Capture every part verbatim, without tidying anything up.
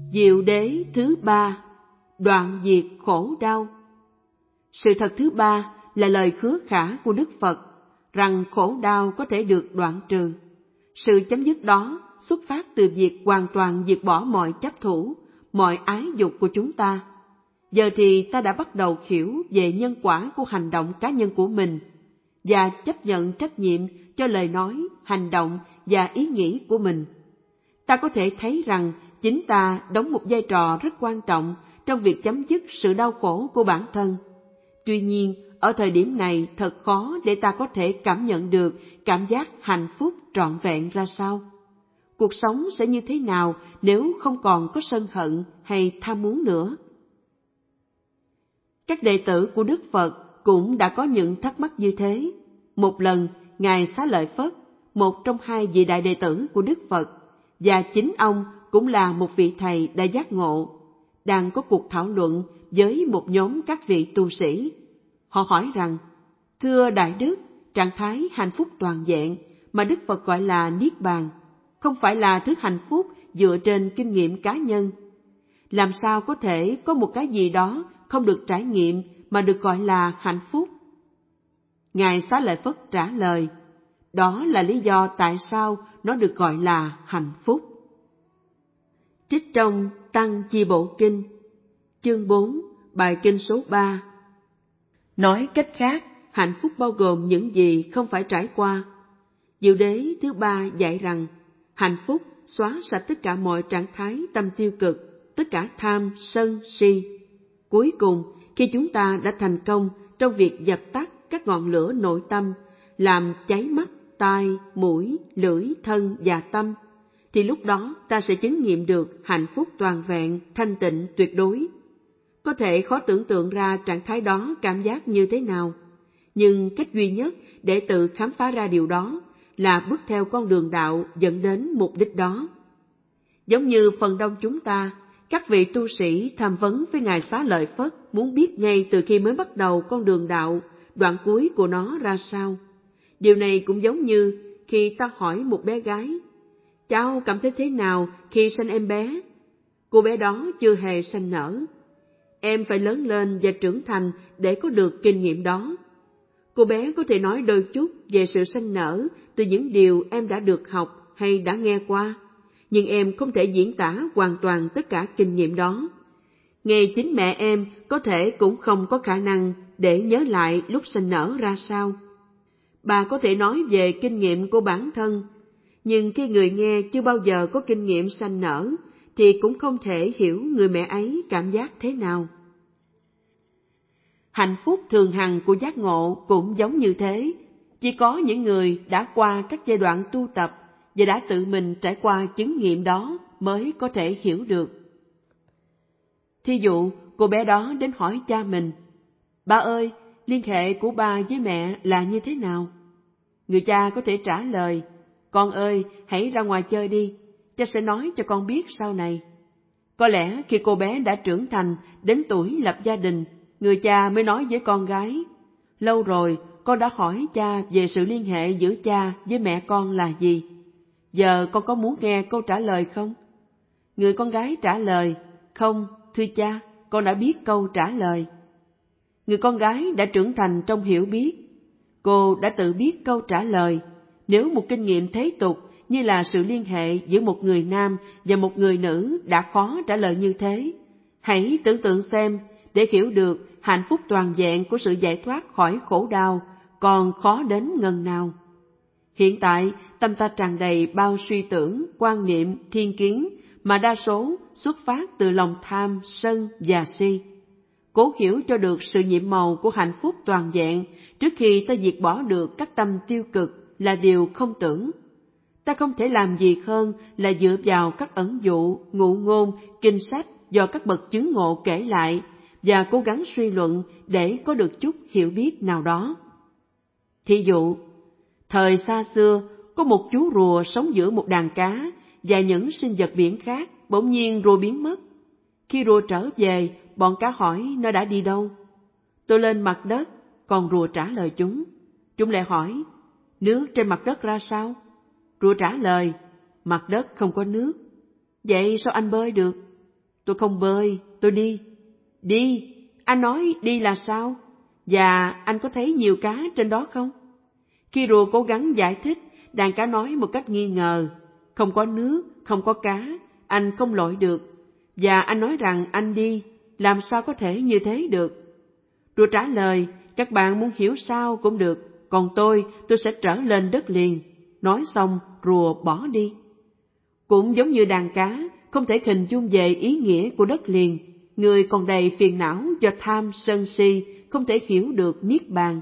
Diệu đế thứ ba, đoạn diệt khổ đau. Sự thật thứ ba là lời hứa khả của Đức Phật rằng khổ đau có thể được đoạn trừ. Sự chấm dứt đó xuất phát từ việc hoàn toàn diệt bỏ mọi chấp thủ, mọi ái dục của chúng ta. Giờ thì ta đã bắt đầu hiểu về nhân quả của hành động cá nhân của mình và chấp nhận trách nhiệm cho lời nói, hành động và ý nghĩ của mình. Ta có thể thấy rằng chính ta đóng một vai trò rất quan trọng trong việc chấm dứt sự đau khổ của bản thân. Tuy nhiên, ở thời điểm này thật khó để ta có thể cảm nhận được cảm giác hạnh phúc trọn vẹn ra sao. Cuộc sống sẽ như thế nào nếu không còn có sân hận hay tham muốn nữa? Các đệ tử của Đức Phật cũng đã có những thắc mắc như thế. Một lần, Ngài Xá Lợi Phất, một trong hai vị đại đệ tử của Đức Phật, và chính ông cũng là một vị thầy đã giác ngộ, đang có cuộc thảo luận với một nhóm các vị tu sĩ. Họ hỏi rằng, thưa Đại Đức, trạng thái hạnh phúc toàn vẹn mà Đức Phật gọi là Niết Bàn, không phải là thứ hạnh phúc dựa trên kinh nghiệm cá nhân. Làm sao có thể có một cái gì đó không được trải nghiệm mà được gọi là hạnh phúc? Ngài Xá Lợi Phất trả lời, đó là lý do tại sao nó được gọi là hạnh phúc. Trích trong Tăng Chi Bộ Kinh, chương bốn, bài kinh số ba. Nói cách khác, hạnh phúc bao gồm những gì không phải trải qua. Diệu đế thứ ba dạy rằng, hạnh phúc xóa sạch tất cả mọi trạng thái tâm tiêu cực, tất cả tham, sân, si. Cuối cùng, khi chúng ta đã thành công trong việc dập tắt các ngọn lửa nội tâm, làm cháy mắt, tai, mũi, lưỡi, thân và tâm, thì lúc đó ta sẽ chứng nghiệm được hạnh phúc toàn vẹn, thanh tịnh tuyệt đối. Có thể khó tưởng tượng ra trạng thái đó cảm giác như thế nào, nhưng cách duy nhất để tự khám phá ra điều đó là bước theo con đường đạo dẫn đến mục đích đó. Giống như phần đông chúng ta, các vị tu sĩ tham vấn với Ngài Xá Lợi Phất muốn biết ngay từ khi mới bắt đầu con đường đạo, đoạn cuối của nó ra sao. Điều này cũng giống như khi ta hỏi một bé gái, cháu cảm thấy thế nào khi sanh em bé? Cô bé đó chưa hề sanh nở. Em phải lớn lên và trưởng thành để có được kinh nghiệm đó. Cô bé có thể nói đôi chút về sự sanh nở từ những điều em đã được học hay đã nghe qua, nhưng em không thể diễn tả hoàn toàn tất cả kinh nghiệm đó. Ngay chính mẹ em có thể cũng không có khả năng để nhớ lại lúc sanh nở ra sao. Bà có thể nói về kinh nghiệm của bản thân, nhưng khi người nghe chưa bao giờ có kinh nghiệm sanh nở, thì cũng không thể hiểu người mẹ ấy cảm giác thế nào. Hạnh phúc thường hằng của giác ngộ cũng giống như thế, chỉ có những người đã qua các giai đoạn tu tập và đã tự mình trải qua chứng nghiệm đó mới có thể hiểu được. Thí dụ, cô bé đó đến hỏi cha mình, ba ơi, liên hệ của ba với mẹ là như thế nào? Người cha có thể trả lời, con ơi, hãy ra ngoài chơi đi, cha sẽ nói cho con biết sau này. Có lẽ khi cô bé đã trưởng thành, đến tuổi lập gia đình, người cha mới nói với con gái, lâu rồi con đã hỏi cha về sự liên hệ giữa cha với mẹ con là gì. Giờ con có muốn nghe câu trả lời không? Người con gái trả lời, không, thưa cha, con đã biết câu trả lời. Người con gái đã trưởng thành trong hiểu biết. Cô đã tự biết câu trả lời. Nếu một kinh nghiệm thế tục như là sự liên hệ giữa một người nam và một người nữ đã khó trả lời như thế, hãy tưởng tượng xem, để hiểu được hạnh phúc toàn vẹn của sự giải thoát khỏi khổ đau còn khó đến ngần nào. Hiện tại, tâm ta tràn đầy bao suy tưởng, quan niệm, thiên kiến mà đa số xuất phát từ lòng tham, sân và si. Cố hiểu cho được sự nhiệm màu của hạnh phúc toàn vẹn trước khi ta diệt bỏ được các tâm tiêu cực là điều không tưởng. Ta không thể làm gì hơn là dựa vào các ẩn dụ, ngụ ngôn, kinh sách do các bậc chứng ngộ kể lại và cố gắng suy luận để có được chút hiểu biết nào đó. Thí dụ, thời xa xưa có một chú rùa sống giữa một đàn cá và những sinh vật biển khác, bỗng nhiên rùa biến mất. Khi rùa trở về, bọn cá hỏi nó đã đi đâu. Tôi lên mặt đất, còn rùa trả lời chúng. Chúng lại hỏi, nước trên mặt đất ra sao? Rùa trả lời, mặt đất không có nước. Vậy sao anh bơi được? Tôi không bơi, tôi đi. Đi? Anh nói đi là sao? Và anh có thấy nhiều cá trên đó không? Khi rùa cố gắng giải thích, đàn cá nói một cách nghi ngờ. Không có nước, không có cá, anh không lội được. Và anh nói rằng anh đi, làm sao có thể như thế được? Rùa trả lời, các bạn muốn hiểu sao cũng được, còn tôi, tôi sẽ trở lên đất liền. Nói xong, rùa bỏ đi. Cũng giống như đàn cá, không thể hình dung về ý nghĩa của đất liền, người còn đầy phiền não do tham sân si, không thể hiểu được niết bàn.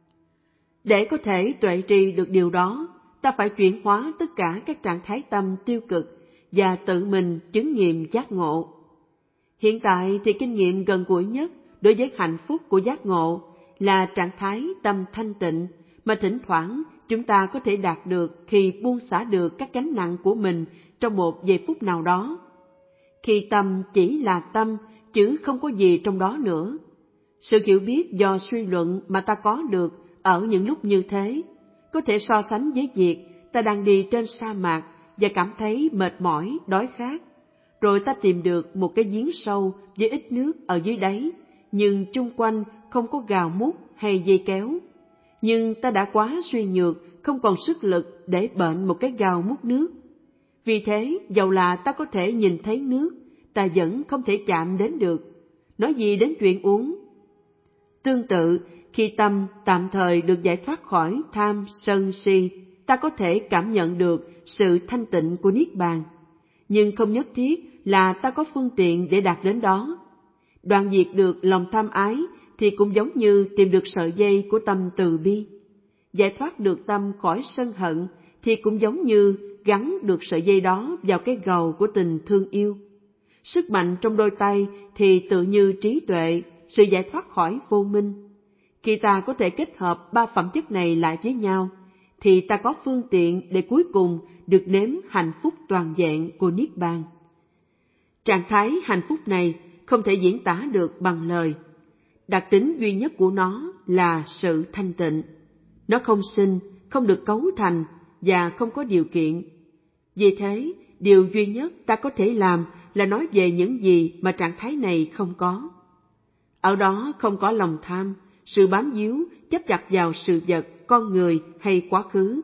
Để có thể tuệ trì được điều đó, ta phải chuyển hóa tất cả các trạng thái tâm tiêu cực và tự mình chứng nghiệm giác ngộ. Hiện tại thì kinh nghiệm gần gũi nhất đối với hạnh phúc của giác ngộ là trạng thái tâm thanh tịnh mà thỉnh thoảng chúng ta có thể đạt được khi buông xả được các gánh nặng của mình trong một giây phút nào đó. Khi tâm chỉ là tâm, chứ không có gì trong đó nữa. Sự hiểu biết do suy luận mà ta có được ở những lúc như thế, có thể so sánh với việc ta đang đi trên sa mạc và cảm thấy mệt mỏi, đói khát. Rồi ta tìm được một cái giếng sâu với ít nước ở dưới đáy, nhưng chung quanh không có gào mút hay dây kéo. Nhưng ta đã quá suy nhược, không còn sức lực để bện một cái gào mút nước. Vì thế, dầu là ta có thể nhìn thấy nước, ta vẫn không thể chạm đến được. Nói gì đến chuyện uống? Tương tự, khi tâm tạm thời được giải thoát khỏi tham, sân, si, ta có thể cảm nhận được sự thanh tịnh của Niết Bàn. Nhưng không nhất thiết là ta có phương tiện để đạt đến đó. Đoạn diệt được lòng tham ái thì cũng giống như tìm được sợi dây của tâm từ bi. Giải thoát được tâm khỏi sân hận thì cũng giống như gắn được sợi dây đó vào cái gầu của tình thương yêu. Sức mạnh trong đôi tay thì tự như trí tuệ, sự giải thoát khỏi vô minh. Khi ta có thể kết hợp ba phẩm chất này lại với nhau, thì ta có phương tiện để cuối cùng được nếm hạnh phúc toàn vẹn của Niết Bàn. Trạng thái hạnh phúc này không thể diễn tả được bằng lời. Đặc tính duy nhất của nó là sự thanh tịnh. Nó không sinh, không được cấu thành và không có điều kiện. Vì thế, điều duy nhất ta có thể làm là nói về những gì mà trạng thái này không có. Ở đó không có lòng tham, sự bám víu, chấp chặt vào sự vật, con người hay quá khứ.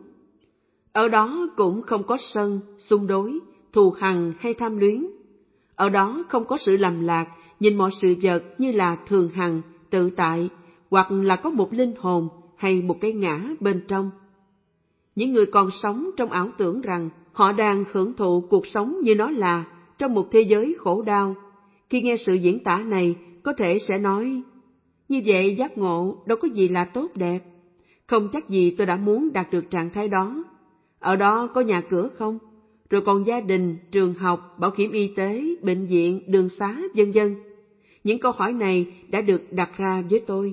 Ở đó cũng không có sân, xung đối, thù hằn hay tham luyến. Ở đó không có sự lầm lạc, nhìn mọi sự vật như là thường hằng, tự tại, hoặc là có một linh hồn hay một cái ngã bên trong. Những người còn sống trong ảo tưởng rằng họ đang hưởng thụ cuộc sống như nó là trong một thế giới khổ đau, khi nghe sự diễn tả này có thể sẽ nói, như vậy giác ngộ đâu có gì là tốt đẹp. Không chắc gì tôi đã muốn đạt được trạng thái đó. Ở đó có nhà cửa không? Rồi còn gia đình, trường học, bảo hiểm y tế, bệnh viện, đường xá, vân vân. Những câu hỏi này đã được đặt ra với tôi.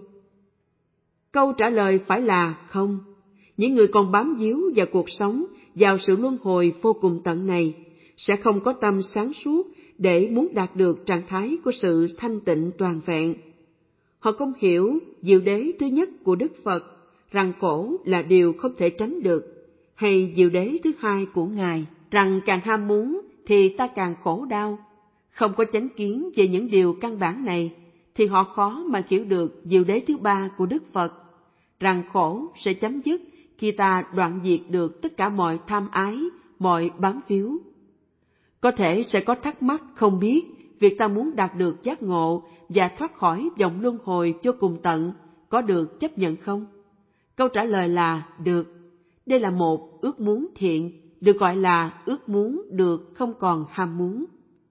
Câu trả lời phải là không. Những người còn bám víu vào cuộc sống, vào sự luân hồi vô cùng tận này, sẽ không có tâm sáng suốt để muốn đạt được trạng thái của sự thanh tịnh toàn vẹn. Họ không hiểu diệu đế thứ nhất của Đức Phật, rằng khổ là điều không thể tránh được, hay diệu đế thứ hai của Ngài, rằng càng ham muốn thì ta càng khổ đau. Không có chánh kiến về những điều căn bản này, thì họ khó mà hiểu được diệu đế thứ ba của Đức Phật, rằng khổ sẽ chấm dứt khi ta đoạn diệt được tất cả mọi tham ái, mọi bám víu. Có thể sẽ có thắc mắc không biết việc ta muốn đạt được giác ngộ và thoát khỏi vòng luân hồi vô cùng tận có được chấp nhận không? Câu trả lời là được. Đây là một ước muốn thiện, được gọi là ước muốn được không còn ham muốn.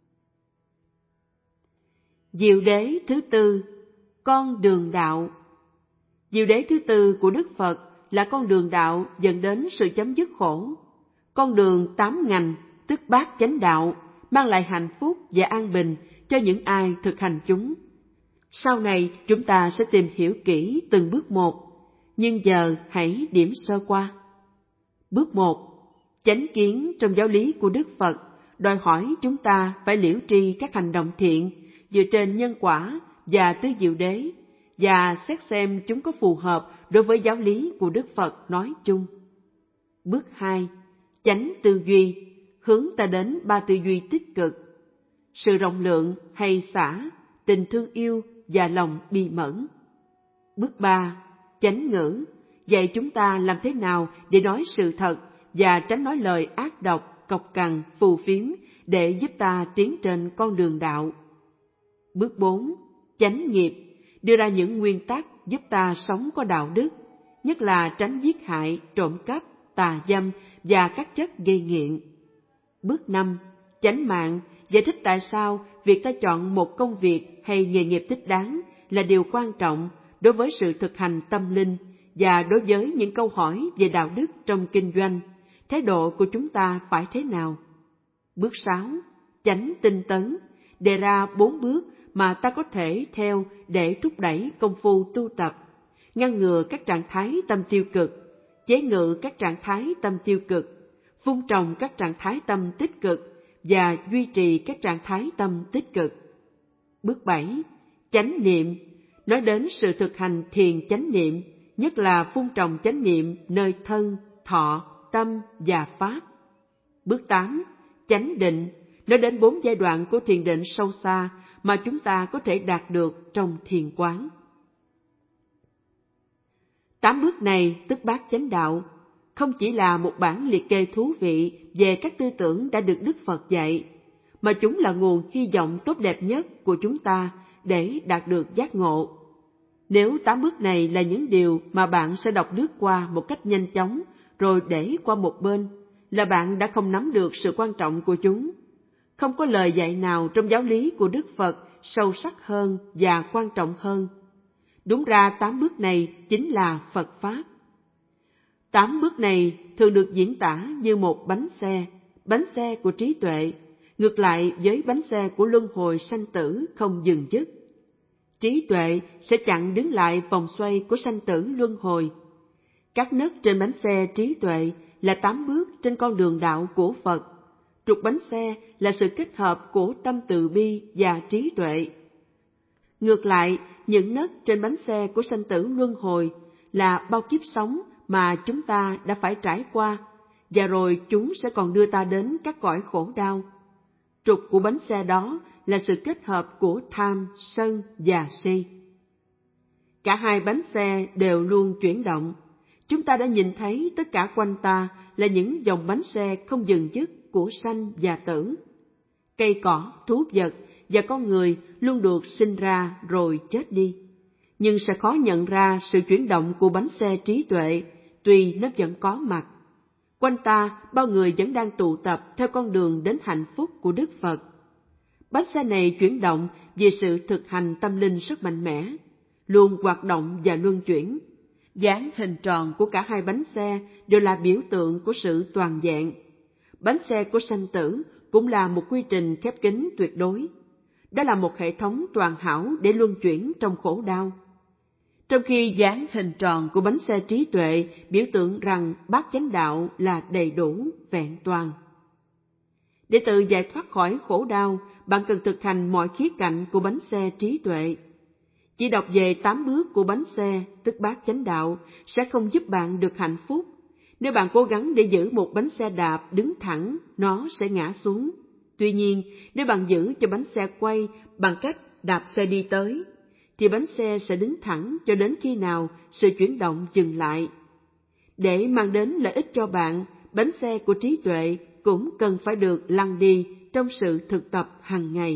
Diệu đế thứ tư, con đường đạo. Diệu đế thứ tư của Đức Phật là con đường đạo dẫn đến sự chấm dứt khổ. Con đường tám ngành, tức bát chánh đạo, mang lại hạnh phúc và an bình cho những ai thực hành chúng. Sau này chúng ta sẽ tìm hiểu kỹ từng bước một, nhưng giờ hãy điểm sơ qua. Bước một. Chánh kiến trong giáo lý của Đức Phật đòi hỏi chúng ta phải liễu tri các hành động thiện dựa trên nhân quả và tứ diệu đế, và xét xem chúng có phù hợp đối với giáo lý của Đức Phật nói chung. Bước hai. Chánh tư duy, hướng ta đến ba tư duy tích cực. sự rộng lượng hay xả, tình thương yêu và lòng bi mẫn. Bước ba, chánh ngữ, dạy chúng ta làm thế nào để nói sự thật và tránh nói lời ác độc, cộc cằn, phù phiếm để giúp ta tiến trên con đường đạo. Bước bốn, chánh nghiệp, đưa ra những nguyên tắc giúp ta sống có đạo đức, nhất là tránh giết hại, trộm cắp, tà dâm và các chất gây nghiện. Bước năm, chánh mạng, giải thích tại sao việc ta chọn một công việc hay nghề nghiệp thích đáng là điều quan trọng đối với sự thực hành tâm linh và đối với những câu hỏi về đạo đức trong kinh doanh, thái độ của chúng ta phải thế nào. Bước sáu, chánh tinh tấn, đề ra bốn bước mà ta có thể theo để thúc đẩy công phu tu tập, ngăn ngừa các trạng thái tâm tiêu cực, chế ngự các trạng thái tâm tiêu cực, vun trồng các trạng thái tâm tích cực và duy trì các trạng thái tâm tích cực. Bước bảy, chánh niệm, nói đến sự thực hành thiền chánh niệm, nhất là vun trồng chánh niệm nơi thân, thọ, tâm và pháp. Bước tám, chánh định, nói đến bốn giai đoạn của thiền định sâu xa mà chúng ta có thể đạt được trong thiền quán. Tám bước này, tức bát chánh đạo, không chỉ là một bản liệt kê thú vị về các tư tưởng đã được Đức Phật dạy, mà chúng là nguồn hy vọng tốt đẹp nhất của chúng ta để đạt được giác ngộ. Nếu tám bước này là những điều mà bạn sẽ đọc lướt qua một cách nhanh chóng rồi để qua một bên, là bạn đã không nắm được sự quan trọng của chúng. Không có lời dạy nào trong giáo lý của Đức Phật sâu sắc hơn và quan trọng hơn. Đúng ra tám bước này chính là Phật Pháp. Tám bước này thường được diễn tả như một bánh xe, bánh xe của trí tuệ, ngược lại với bánh xe của luân hồi sanh tử không dừng dứt. Trí tuệ sẽ chặn đứng lại vòng xoay của sanh tử luân hồi. Các nấc trên bánh xe trí tuệ là tám bước trên con đường đạo của Phật. Trục bánh xe là sự kết hợp của tâm từ bi và trí tuệ. Ngược lại, những nấc trên bánh xe của sanh tử luân hồi là bao kiếp sống mà chúng ta đã phải trải qua, và rồi chúng sẽ còn đưa ta đến các cõi khổ đau. Trục của bánh xe đó là sự kết hợp của tham, sân và si. Cả hai bánh xe đều luôn chuyển động. Chúng ta đã nhìn thấy tất cả quanh ta là những dòng bánh xe không dừng dứt của sanh và tử. Cây cỏ, thú vật và con người luôn được sinh ra rồi chết đi, nhưng sẽ khó nhận ra sự chuyển động của bánh xe trí tuệ, tuy nó vẫn có mặt. Quanh ta, bao người vẫn đang tụ tập theo con đường đến hạnh phúc của Đức Phật. Bánh xe này chuyển động vì sự thực hành tâm linh rất mạnh mẽ, luôn hoạt động và luân chuyển. Dáng hình tròn của cả hai bánh xe đều là biểu tượng của sự toàn vẹn. Bánh xe của sanh tử cũng là một quy trình khép kín tuyệt đối. Đó là một hệ thống toàn hảo để luân chuyển trong khổ đau. Trong khi dáng hình tròn của bánh xe trí tuệ biểu tượng rằng bát chánh đạo là đầy đủ, vẹn toàn. Để tự giải thoát khỏi khổ đau, bạn cần thực hành mọi khía cạnh của bánh xe trí tuệ. Chỉ đọc về tám bước của bánh xe, tức bát chánh đạo, sẽ không giúp bạn được hạnh phúc. Nếu bạn cố gắng để giữ một bánh xe đạp đứng thẳng, nó sẽ ngã xuống. Tuy nhiên, nếu bạn giữ cho bánh xe quay bằng cách đạp xe đi tới, thì bánh xe sẽ đứng thẳng cho đến khi nào sự chuyển động dừng lại. Để mang đến lợi ích cho bạn, bánh xe của trí tuệ cũng cần phải được lăn đi trong sự thực tập hàng ngày.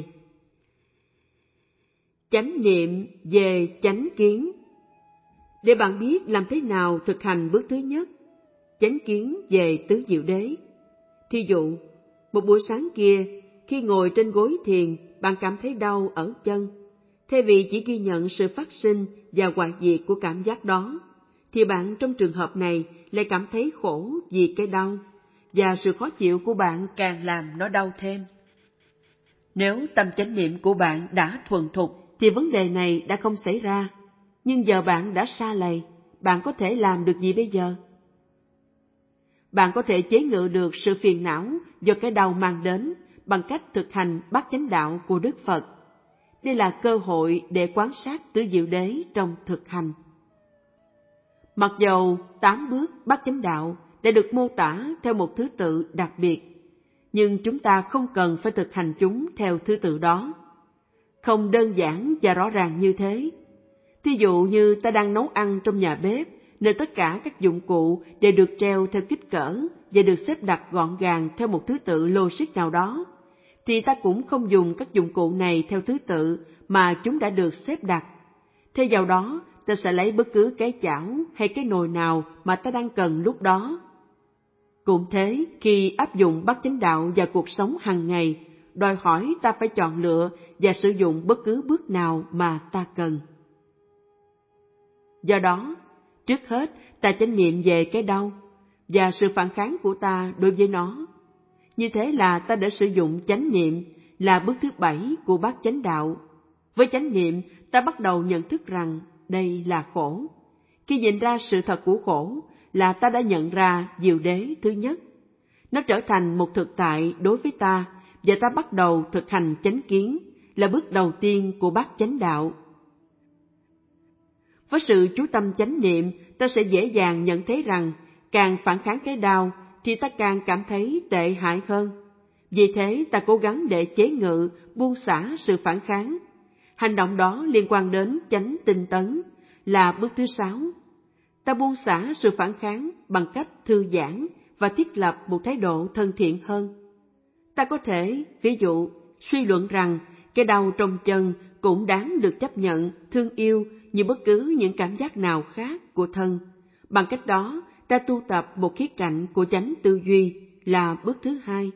Chánh niệm về chánh kiến. Để bạn biết làm thế nào thực hành bước thứ nhất, chánh kiến về tứ diệu đế. Thí dụ, một buổi sáng kia, khi ngồi trên gối thiền, bạn cảm thấy đau ở chân. Thay vì chỉ ghi nhận sự phát sinh và hoại diệt của cảm giác đó, thì bạn trong trường hợp này lại cảm thấy khổ vì cái đau, và sự khó chịu của bạn càng làm nó đau thêm. Nếu tâm chánh niệm của bạn đã thuần thục, thì vấn đề này đã không xảy ra. Nhưng giờ bạn đã sa lầy, bạn có thể làm được gì bây giờ? Bạn có thể chế ngự được sự phiền não do cái đau mang đến bằng cách thực hành bát chánh đạo của Đức Phật. Đây là cơ hội để quan sát tứ diệu đế trong thực hành. Mặc dầu tám bước bát chánh đạo đã được mô tả theo một thứ tự đặc biệt, nhưng chúng ta không cần phải thực hành chúng theo thứ tự đó. Không đơn giản và rõ ràng như thế. Thí dụ như ta đang nấu ăn trong nhà bếp, nên tất cả các dụng cụ đều được treo theo kích cỡ và được xếp đặt gọn gàng theo một thứ tự logic nào đó, thì ta cũng không dùng các dụng cụ này theo thứ tự mà chúng đã được xếp đặt. Thay vào đó, ta sẽ lấy bất cứ cái chảo hay cái nồi nào mà ta đang cần lúc đó. Cũng thế, khi áp dụng bát chánh đạo vào cuộc sống hàng ngày, đòi hỏi ta phải chọn lựa và sử dụng bất cứ bước nào mà ta cần. Do đó, trước hết ta chánh niệm về cái đau và sự phản kháng của ta đối với nó. Như thế là ta đã sử dụng chánh niệm, là bước thứ bảy của bát chánh đạo. Với chánh niệm, ta bắt đầu nhận thức rằng đây là khổ. Khi nhìn ra sự thật của khổ là ta đã nhận ra diệu đế thứ nhất. Nó trở thành một thực tại đối với ta và ta bắt đầu thực hành chánh kiến, là bước đầu tiên của bát chánh đạo. Với sự chú tâm chánh niệm, ta sẽ dễ dàng nhận thấy rằng càng phản kháng cái đau thì ta càng cảm thấy tệ hại hơn. Vì thế ta cố gắng để chế ngự, buông xả sự phản kháng. Hành động đó liên quan đến chánh tinh tấn, là bước thứ sáu. Ta buông xả sự phản kháng bằng cách thư giãn và thiết lập một thái độ thân thiện hơn. Ta có thể, ví dụ, suy luận rằng cái đau trong chân cũng đáng được chấp nhận, thương yêu như bất cứ những cảm giác nào khác của thân. Bằng cách đó, ta tu tập một khía cạnh của chánh tư duy, là bước thứ hai.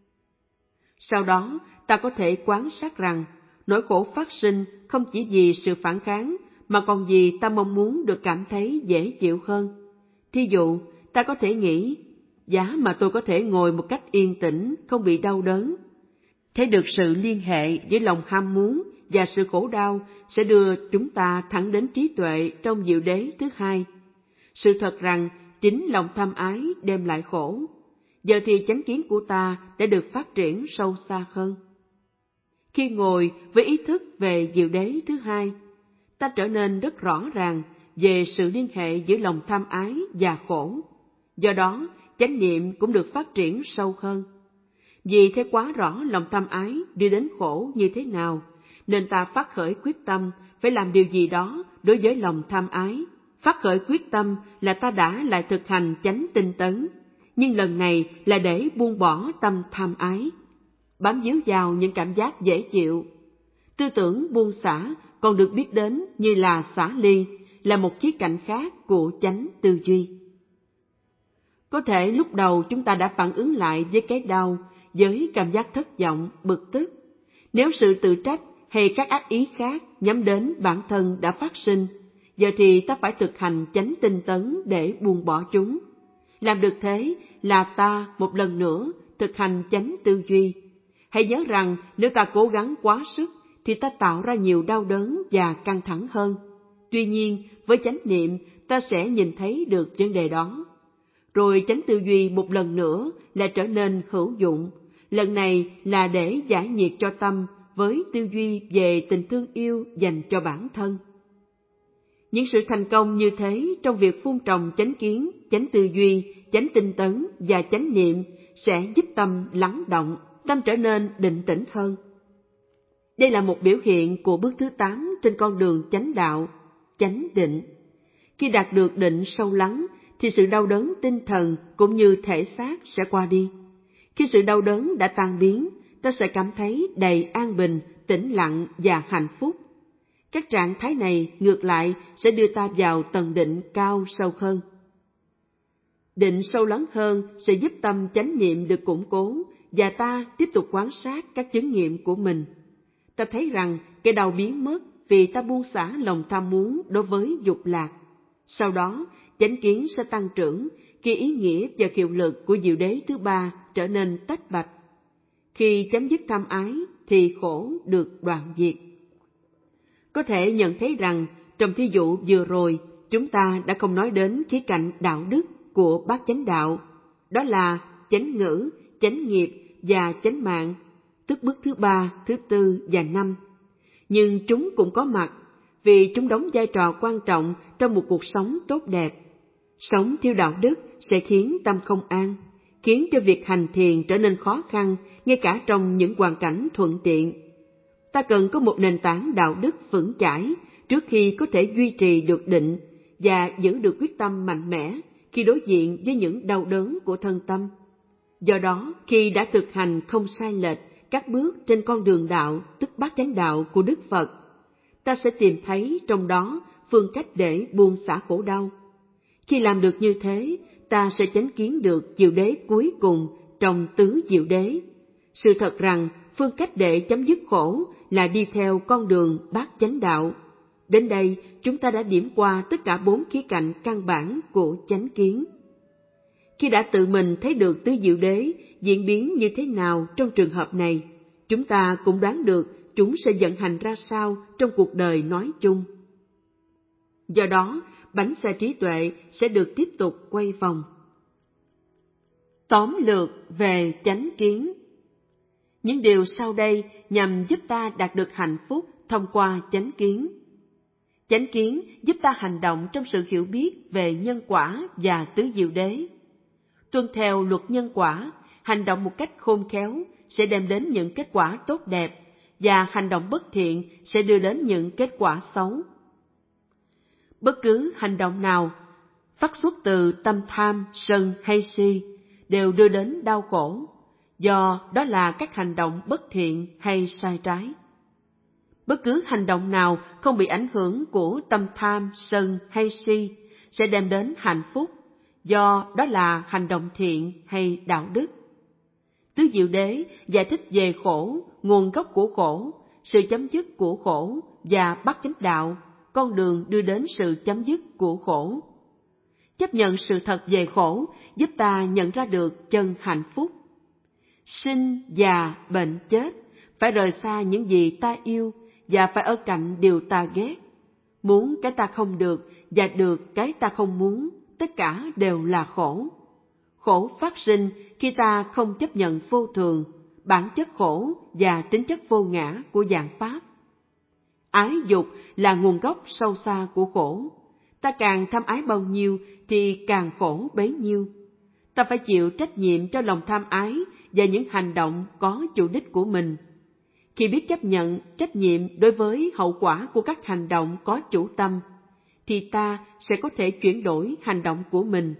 Sau đó, ta có thể quan sát rằng nỗi khổ phát sinh không chỉ vì sự phản kháng, mà còn vì ta mong muốn được cảm thấy dễ chịu hơn. Thí dụ, ta có thể nghĩ, giá mà tôi có thể ngồi một cách yên tĩnh, không bị đau đớn. Thấy được sự liên hệ với lòng ham muốn và sự khổ đau sẽ đưa chúng ta thẳng đến trí tuệ trong diệu đế thứ hai. Sự thật rằng chính lòng tham ái đem lại khổ. Giờ thì chánh kiến của ta đã được phát triển sâu xa hơn. Khi ngồi với ý thức về diệu đế thứ hai, ta trở nên rất rõ ràng về sự liên hệ giữa lòng tham ái và khổ. Do đó, chánh niệm cũng được phát triển sâu hơn. Vì thấy quá rõ lòng tham ái đưa đến khổ như thế nào, nên ta phát khởi quyết tâm phải làm điều gì đó đối với lòng tham ái. Phát khởi quyết tâm là ta đã lại thực hành chánh tinh tấn, nhưng lần này là để buông bỏ tâm tham ái, bám víu vào những cảm giác dễ chịu. Tư tưởng buông xả còn được biết đến như là xả ly, là một khía cạnh khác của chánh tư duy. Có thể lúc đầu chúng ta đã phản ứng lại với cái đau, với cảm giác thất vọng, bực tức. Nếu sự tự trách hay các ác ý khác nhắm đến bản thân đã phát sinh, giờ thì ta phải thực hành chánh tinh tấn để buông bỏ chúng. Làm được thế là ta một lần nữa thực hành chánh tư duy. Hãy nhớ rằng nếu ta cố gắng quá sức thì ta tạo ra nhiều đau đớn và căng thẳng hơn. Tuy nhiên, với chánh niệm ta sẽ nhìn thấy được vấn đề đó. Rồi chánh tư duy một lần nữa lại trở nên hữu dụng. Lần này là để giải nhiệt cho tâm với tư duy về tình thương yêu dành cho bản thân. Những sự thành công như thế trong việc phun trồng chánh kiến, chánh tư duy, chánh tinh tấn và chánh niệm sẽ giúp tâm lắng động, tâm trở nên định tĩnh hơn. Đây là một biểu hiện của bước thứ tám trên con đường chánh đạo, chánh định. Khi đạt được định sâu lắng, thì sự đau đớn tinh thần cũng như thể xác sẽ qua đi. Khi sự đau đớn đã tan biến, ta sẽ cảm thấy đầy an bình, tĩnh lặng và hạnh phúc. Các trạng thái này ngược lại sẽ đưa ta vào tầng định cao sâu hơn. Định sâu lắng hơn sẽ giúp tâm chánh niệm được củng cố và ta tiếp tục quan sát các chứng nghiệm của mình. Ta thấy rằng cái đau biến mất vì ta buông xả lòng tham muốn đối với dục lạc. Sau đó, chánh kiến sẽ tăng trưởng khi ý nghĩa và hiệu lực của diệu đế thứ ba trở nên tách bạch. Khi chấm dứt tham ái thì khổ được đoạn diệt. Có thể nhận thấy rằng trong thí dụ vừa rồi chúng ta đã không nói đến khía cạnh đạo đức của bát chánh đạo, đó là chánh ngữ, chánh nghiệp và chánh mạng, tức bước thứ ba, thứ tư và năm. Nhưng chúng cũng có mặt vì chúng đóng vai trò quan trọng trong một cuộc sống tốt đẹp. Sống thiếu đạo đức sẽ khiến tâm không an. khiến cho việc hành thiền trở nên khó khăn ngay cả trong những hoàn cảnh thuận tiện. Ta cần có một nền tảng đạo đức vững chãi trước khi có thể duy trì được định và giữ được quyết tâm mạnh mẽ khi đối diện với những đau đớn của thân tâm. Do đó, khi đã thực hành không sai lệch các bước trên con đường đạo, tức bát chánh đạo của Đức Phật, ta sẽ tìm thấy trong đó phương cách để buông xả khổ đau. Khi làm được như thế, ta sẽ chánh kiến được diệu đế cuối cùng trong tứ diệu đế. Sự thật rằng, phương cách để chấm dứt khổ là đi theo con đường bát chánh đạo. Đến đây, chúng ta đã điểm qua tất cả bốn khía cạnh căn bản của chánh kiến. Khi đã tự mình thấy được tứ diệu đế diễn biến như thế nào trong trường hợp này, chúng ta cũng đoán được chúng sẽ vận hành ra sao trong cuộc đời nói chung. Do đó, bánh xe trí tuệ sẽ được tiếp tục quay vòng. Tóm lược về chánh kiến. Những điều sau đây nhằm giúp ta đạt được hạnh phúc thông qua chánh kiến. Chánh kiến giúp ta hành động trong sự hiểu biết về nhân quả và tứ diệu đế. Tuân theo luật nhân quả, hành động một cách khôn khéo sẽ đem đến những kết quả tốt đẹp, và hành động bất thiện sẽ đưa đến những kết quả xấu. Bất cứ hành động nào phát xuất từ tâm tham, sân hay si đều đưa đến đau khổ, do đó là các hành động bất thiện hay sai trái. Bất cứ hành động nào không bị ảnh hưởng của tâm tham, sân hay si sẽ đem đến hạnh phúc, do đó là hành động thiện hay đạo đức. Tứ diệu đế giải thích về khổ, nguồn gốc của khổ, sự chấm dứt của khổ và bát chánh đạo, con đường đưa đến sự chấm dứt của khổ. Chấp nhận sự thật về khổ giúp ta nhận ra được chân hạnh phúc. Sinh, già, bệnh, chết, phải rời xa những gì ta yêu và phải ở cạnh điều ta ghét. Muốn cái ta không được và được cái ta không muốn, tất cả đều là khổ. Khổ phát sinh khi ta không chấp nhận vô thường, bản chất khổ và tính chất vô ngã của vạn pháp. Ái dục là nguồn gốc sâu xa của khổ. Ta càng tham ái bao nhiêu thì càng khổ bấy nhiêu. Ta phải chịu trách nhiệm cho lòng tham ái và những hành động có chủ đích của mình. Khi biết chấp nhận trách nhiệm đối với hậu quả của các hành động có chủ tâm, thì ta sẽ có thể chuyển đổi hành động của mình.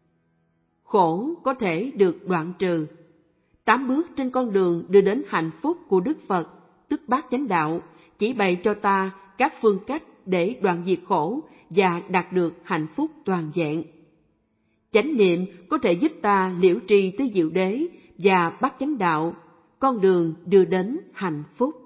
Khổ có thể được đoạn trừ. Tám bước trên con đường đưa đến hạnh phúc của Đức Phật, tức bát chánh đạo, chỉ bày cho ta các phương cách để đoạn diệt khổ và đạt được hạnh phúc toàn vẹn. Chánh niệm có thể giúp ta liễu tri tứ diệu đế và bát chánh đạo, con đường đưa đến hạnh phúc.